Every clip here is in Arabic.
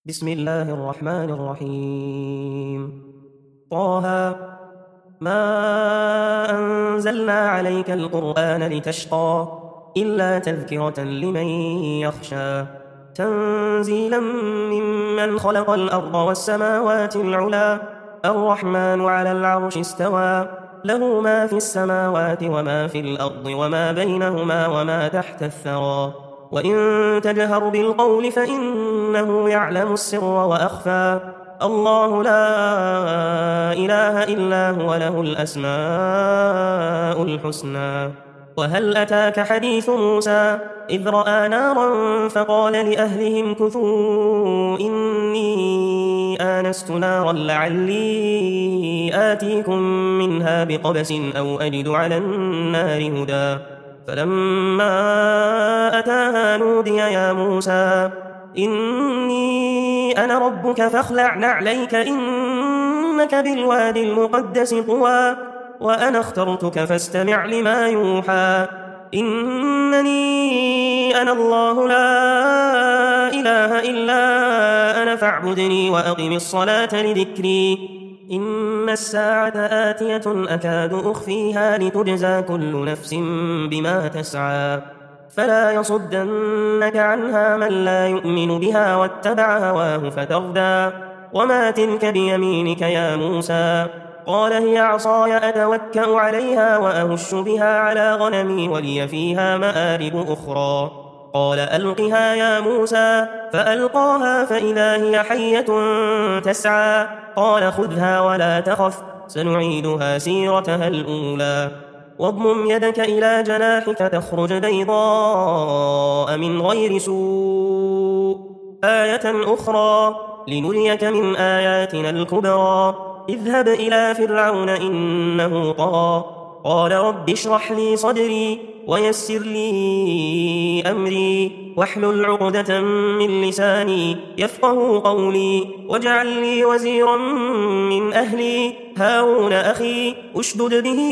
بسم الله الرحمن الرحيم. طه ما أنزلنا عليك القرآن لتشقى إلا تذكرة لمن يخشى تنزيلا ممن خلق الأرض والسماوات العلى الرحمن على العرش استوى له ما في السماوات وما في الأرض وما بينهما وما تحت الثرى وإن تجهر بالقول فإنه يعلم السر وأخفى الله لا إله إلا هو له الأسماء الحسنى. وهل أتاك حديث موسى إذ رأى نارا فقال لأهلهم كثوا إني آنست نارا لعلي آتيكم منها بقبس أو أجد على النار هدى فلما أتاها نودي يا موسى إني أنا ربك فاخلع نعليك إنك بالواد المقدس طوى وأنا اخترتك فاستمع لما يوحى إنني أنا الله لا إله إلا أنا فاعبدني وأقم الصلاة لذكري إن الساعة آتية أكاد أخفيها لتجزى كل نفس بما تسعى فلا يصدنك عنها من لا يؤمن بها واتبع هواه فتردى وما تلك بيمينك يا موسى قال هي عصاي أتوكأ عليها وأهش بها على غنمي ولي فيها مآرب أخرى قال ألقها يا موسى فألقاها فإذا هي حية تسعى قال خذها ولا تخف سنعيدها سيرتها الأولى واضمم يدك إلى جناحك تخرج بيضاء من غير سوء آية أخرى لنريك من آياتنا الكبرى اذهب إلى فرعون إنه طغى قال رب اشرح لي صدري ويسر لي أمري واحلل عقدة من لساني يفقه قولي واجعل لي وزيرا من أهلي هارون أخي أشدد به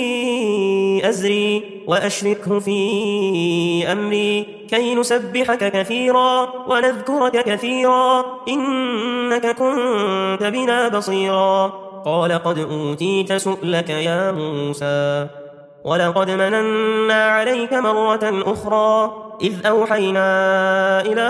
أزري وأشركه في أمري كي نسبحك كثيرا ونذكرك كثيرا إنك كنت بنا بصيرا قال قد أوتيت سؤلك يا موسى ولقد مننا عليك مرة أخرى إذ أوحينا إلى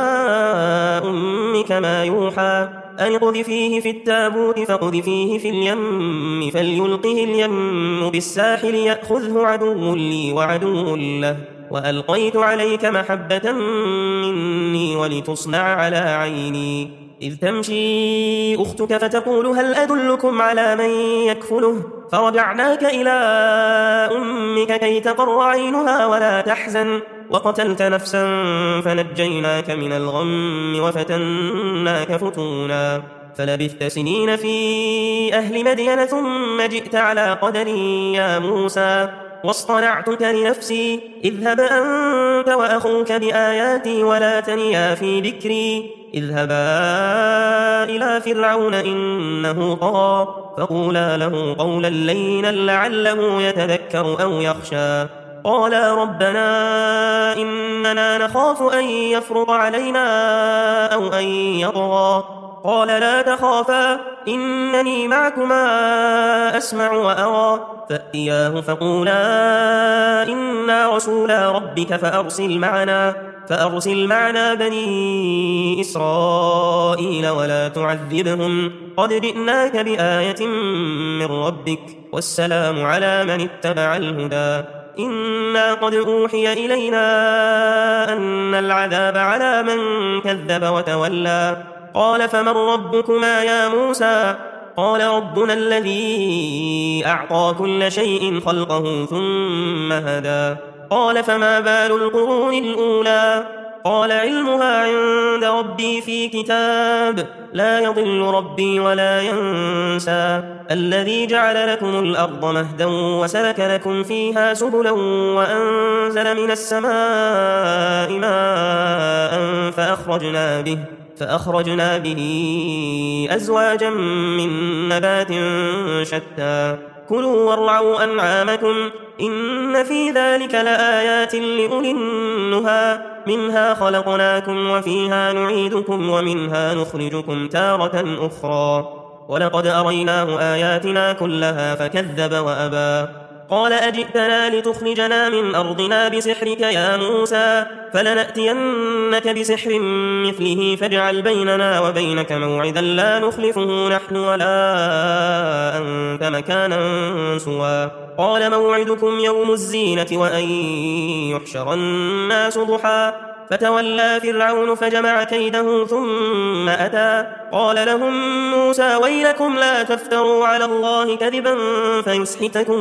أمك ما يوحى أن اقذفيه في التابوت فاقذفيه في اليم فليلقه اليم بالساحل يأخذه عدو لي وعدو له وألقيت عليك محبة مني ولتصنع على عيني إذ تمشي أختك فتقول هل أدلكم على من يكفله فرجعناك إلى أمك كي تقر عينها ولا تحزن وقتلت نفسا فنجيناك من الغم وفتناك فتونا فلبثت سنين في أهل مدين ثم جئت على قدري يا موسى واصطنعتك لنفسي اذهب أنت وأخوك بآياتي ولا تنيا في ذكري اذهبا إلى فرعون إنه طغى فقولا له قولا لينا لعله يتذكر أو يخشى قالا ربنا إننا نخاف أن يفرط علينا أو أن يطغى قال لا تخافا إنني معكما أسمع وأرى فأتياه فقولا إنا رسولا ربك فأرسل معنا بني إسرائيل ولا تعذبهم قد جئناك بآية من ربك والسلام على من اتبع الهدى إنا قد أوحي إلينا أن العذاب على من كذب وتولى قال فمن ربكما يا موسى قال ربنا الذي أعطى كل شيء خلقه ثم هدى قال فما بال القرون الأولى قال علمها عند ربي في كتاب لا يضل ربي ولا ينسى الذي جعل لكم الأرض مهدا وسلك لكم فيها سبلا وأنزل من السماء ماء فأخرجنا به أزواجا من نبات شتى كلوا وارعوا أنعامكم إن في ذلك لآيات لأولي النهى منها خلقناكم وفيها نعيدكم ومنها نخرجكم تارة أخرى ولقد أريناه آياتنا كلها فكذب وأبى قال أجئتنا لتخرجنا من أرضنا بسحرك يا موسى فلنأتينك بسحر مثله فاجعل بيننا وبينك موعدا لا نخلفه نحن ولا أنت مكانا سوى قال موعدكم يوم الزينة وأن يحشر الناس ضحى فتولى فرعون فجمع كيده ثم أتى قال لهم موسى ويلكم لا تفتروا على الله كذبا فيسحتكم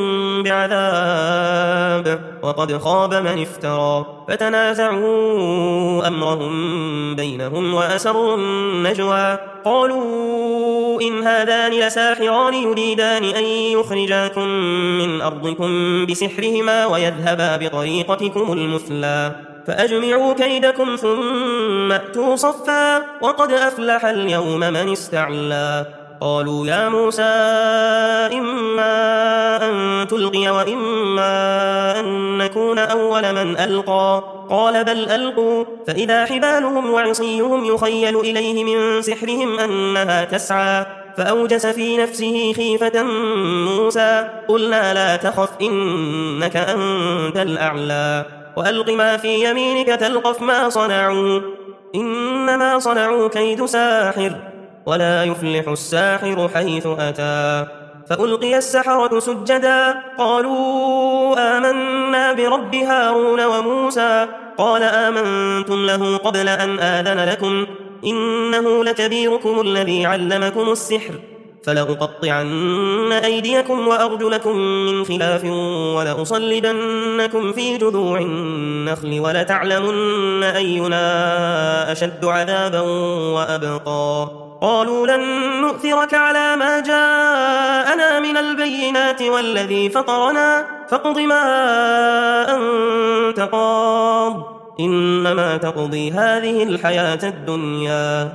بعذاب وقد خاب من افترى فتنازعوا أمرهم بينهم وأسروا النجوى قالوا إن هذان لساحران يريدان أن يخرجاكم من أرضكم بسحرهما ويذهبا بطريقتكم المثلى فأجمعوا كيدكم ثم أتوا صفا وقد أفلح اليوم من استعلى قالوا يا موسى إما أن تلقي وإما أن نكون أول من ألقى قال بل ألقوا فإذا حبالهم وعصيهم يخيل إليه من سحرهم أنها تسعى فأوجس في نفسه خيفة موسى قلنا لا تخف إنك أنت الأعلى وألق ما في يمينك تلقف ما صنعوا إنما صنعوا كيد ساحر ولا يفلح الساحر حيث أتى فألقي السحرة سجدا قالوا آمنا برب هارون وموسى قال آمنتم له قبل أن آذن لكم إنه لكبيركم الذي علمكم السحر فلأقطعن أيديكم وأرجلكم من خلاف ولأصلبنكم في جذوع النخل ولتعلمن أينا أشد عذابا وأبقى قالوا لن نؤثرك على ما جاءنا من البينات والذي فطرنا فاقض ما أنت قاض إنما تقضي هذه الحياة الدنيا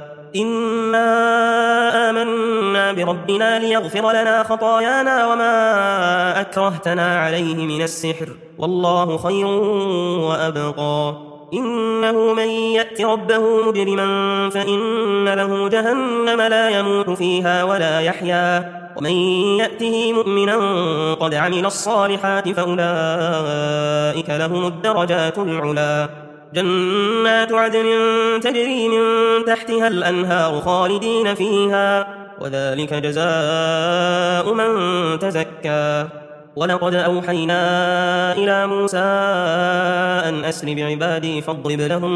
إنا آمنا بربنا ليغفر لنا خطايانا وما أكرهتنا عليه من السحر والله خير وأبقى إنه من يأت ربه مجرما فإن له جهنم لا يموت فيها ولا يحيا ومن يأته مؤمنا قد عمل الصالحات فأولئك لهم الدرجات العلا جنات عدن تجري من تحتها الأنهار خالدين فيها وذلك جزاء من تزكى ولقد أوحينا إلى موسى أن أسر بعبادي فاضرب لهم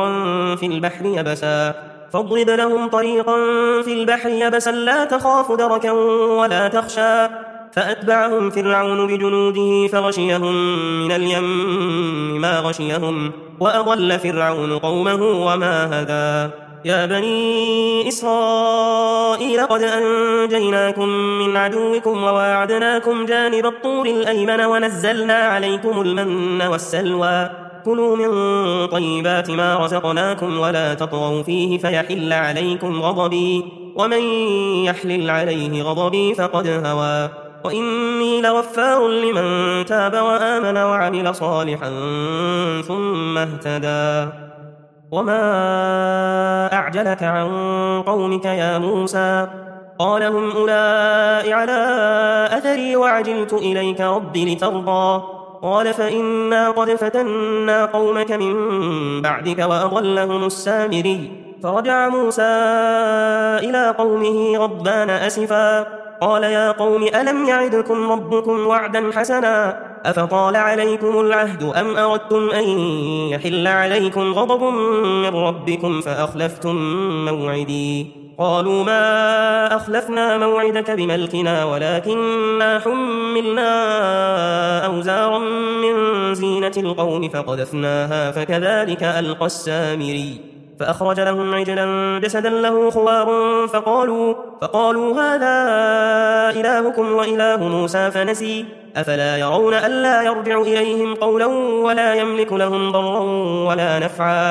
طريقا في البحر يبسا لا تخاف دركا ولا تخشى فأتبعهم فرعون بجنوده فغشيهم من اليم ما غشيهم وأضل فرعون قومه وما هدى يا بني إسرائيل قد أنجيناكم من عدوكم وواعدناكم جانب الطور الأيمن ونزلنا عليكم المن والسلوى كلوا من طيبات ما رزقناكم ولا تطغوا فيه فيحل عليكم غضبي ومن يحلل عليه غضبي فقد هوى وإني لغفار لمن تاب وآمن وعمل صالحا ثم اهتدى وما أعجلك عن قومك يا موسى قال هم أولئك على أثري وعجلت إليك رب لترضى قال فإنا قد فتنا قومك من بعدك وأضلهم السامري فرجع موسى إلى قومه غضبان أسفا قال يا قوم ألم يعدكم ربكم وعدا حسنا أفطال عليكم العهد أم أردتم أن يحل عليكم غضب من ربكم فأخلفتم موعدي قالوا ما أخلفنا موعدك بملكنا ولكننا حملنا أوزارا من زينة القوم فقذفناها فكذلك ألقى السامري فأخرج لهم عجلا جسدا له خوار فقالوا هذا إلهكم وإله موسى فنسي أفلا يرون ألا يرجع إليهم قولا ولا يملك لهم ضرا ولا نفعا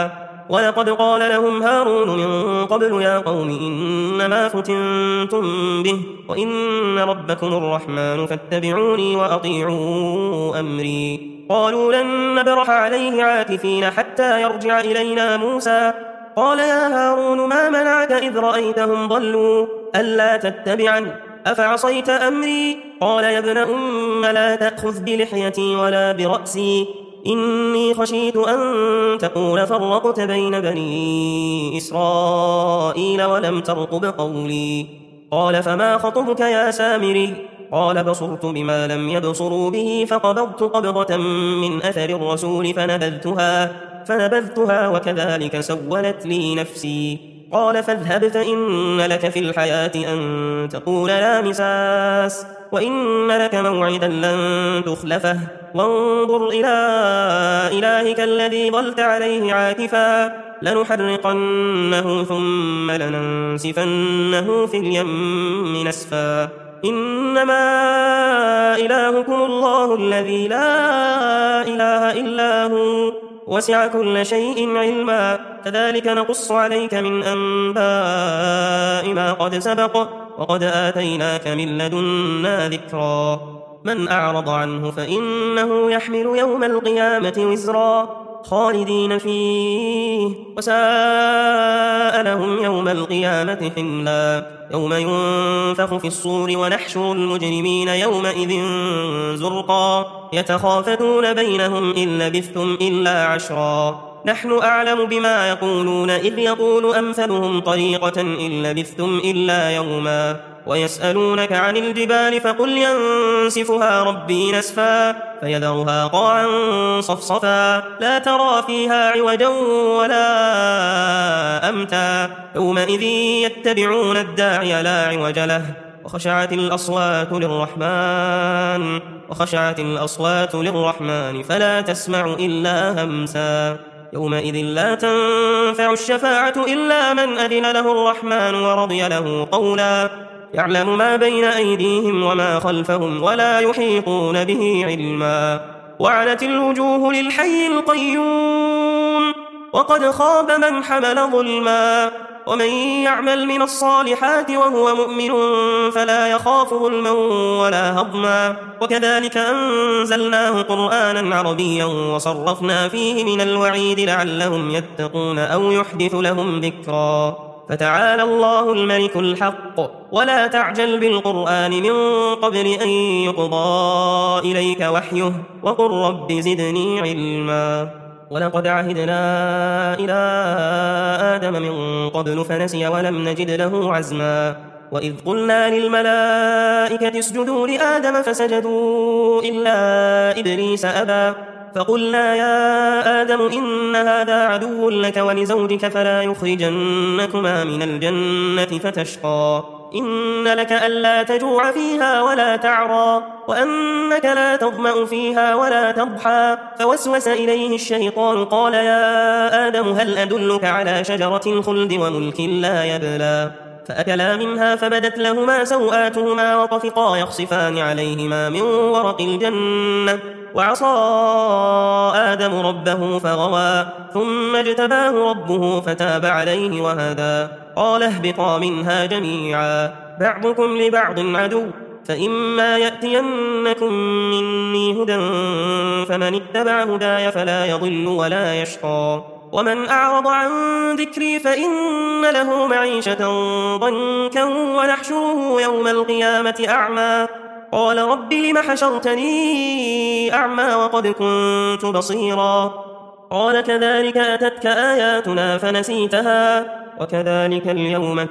ولقد قال لهم هارون من قبل يا قوم إنما فتنتم به وإن ربكم الرحمن فاتبعوني وأطيعوا أمري. قالوا لن نبرح عليه عاكفين حتى يرجع إلينا موسى. قال يا هارون ما منعك إذ رأيتهم ضلوا ألا تتبعن أفعصيت أمري؟ قال يا ابن أم لا تأخذ بلحيتي ولا برأسي إني خشيت أن تقول فرقت بين بني إسرائيل ولم ترقب قولي. قال فما خطبك يا سامري؟ قال بصرت بما لم يبصروا به فقبضت قبضة من أثر الرسول فنبذتها وكذلك سولت لي نفسي. قال فاذهب فإن لك في الحياة أن تقول لا مساس وإن لك موعدا لن تخلفه وانظر إلى إلهك الذي ظلت عليه عاكفا لنحرقنه ثم لننسفنه في اليم نسفا إنما إلهكم الله الذي لا إله إلا هو وسع كل شيء علما كذلك نقص عليك من أنباء ما قد سبق وقد آتيناك من لدنا ذكرا. من أعرض عنه فإنه يحمل يوم القيامة وزرا خالدين فيه وساء لهم يوم القيامة حملا. يوم ينفخ في الصور ونحشر المجرمين يومئذ زرقا يتخافتون بينهم إن لبثتم إلا عشرا نحن أعلم بما يقولون إذ يقول أمثلهم طريقة إن لبثتم إلا يوما ويسألونك عن الجبال فقل ينسفها ربي نسفا فيذرها قاعا صفصفا لا ترى فيها عوجا ولا أمتا يومئذ يتبعون الداعي لا عوج له وخشعت الأصوات للرحمن فلا تسمع إلا همسا. يومئذ لا تنفع الشفاعة إلا من أذن له الرحمن ورضي له قولا. يعلم ما بين أيديهم وما خلفهم ولا يحيطون به علما. وعنت الوجوه للحي القيوم وقد خاب من حمل ظلما ومن يعمل من الصالحات وهو مؤمن فلا يخاف ظلما ولا هضما. وكذلك أنزلناه قرآنا عربيا وصرفنا فيه من الوعيد لعلهم يتقون أو يحدث لهم ذكرا. فتعالى الله الملك الحق ولا تعجل بالقرآن من قبل أن يقضى إليك وحيه وقل رب زدني علما. ولقد عهدنا إلى آدم من قبل فنسي ولم نجد له عزما. وإذ قلنا للملائكة اسجدوا لآدم فسجدوا إلا إبليس أبى فقلنا يا آدم إن هذا عدو لك ولزوجك فلا يخرجنكما من الجنة فتشقى. إن لك ألا تجوع فيها ولا تعرى وأنك لا تظمأ فيها ولا تضحى. فوسوس إليه الشيطان قال يا آدم هل أدلك على شجرة الخلد وملك لا يبلى. فأكلا منها فبدت لهما سوآتهما وطفقا يخصفان عليهما من ورق الجنة وعصى آدم ربه فغوى ثم اجتباه ربه فتاب عليه وهدى. قال اهبطا منها جميعا بعضكم لبعض عدو فإما يأتينكم مني هدى فمن اتبع هداي فلا يضل ولا يشقى. ومن أعرض عن ذكري فإن له معيشة ضنكا ونحشره يوم القيامة أعمى. قال رب لم حشرتني أعمى وقد كنت بصيرا. قال كذلك أتتك آياتنا فنسيتها وكذلك اليوم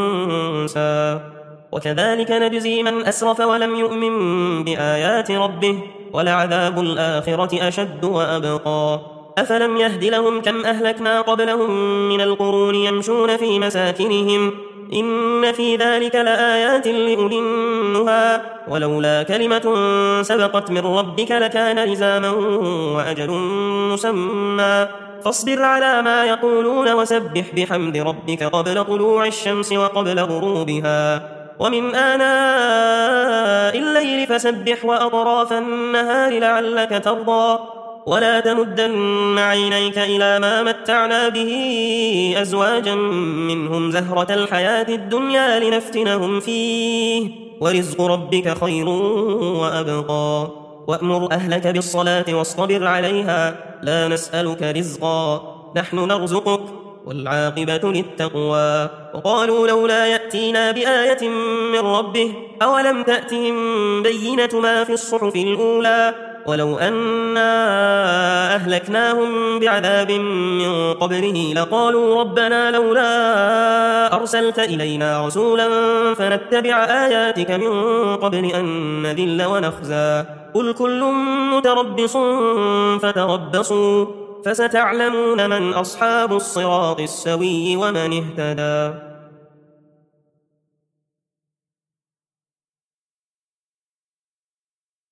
تنسى. وكذلك نجزي من أسرف ولم يؤمن بآيات ربه ولعذاب الآخرة أشد وأبقى. أفلم يهد لهم كم أهلكنا قبلهم من القرون يمشون في مساكنهم إن في ذلك لآيات لأولي النهى ولولا كلمة سبقت من ربك لكان لزاما وأجل مسمى. فاصبر على ما يقولون وسبح بحمد ربك قبل طلوع الشمس وقبل غروبها ومن آناء الليل فسبح وأطراف النهار لعلك ترضى. ولا تمدن عينيك إلى ما متعنا به أزواجا منهم زهرة الحياة الدنيا لنفتنهم فيه ورزق ربك خير وأبقى وأمر أهلك بالصلاة واصطبر عليها لا نسألك رزقا نحن نرزقك والعاقبة للتقوى وقالوا لولا يأتينا بآية من ربه أولم تأتهم بينة ما في الصحف الأولى ولو أنا أهلكناهم بعذاب من قبله لقالوا ربنا لولا أرسلت إلينا رسولا فنتبع آياتك من قبل أن نذل ونخزى قل كل متربص فتربصوا فستعلمون من أصحاب الصراط السوي ومن اهتدى.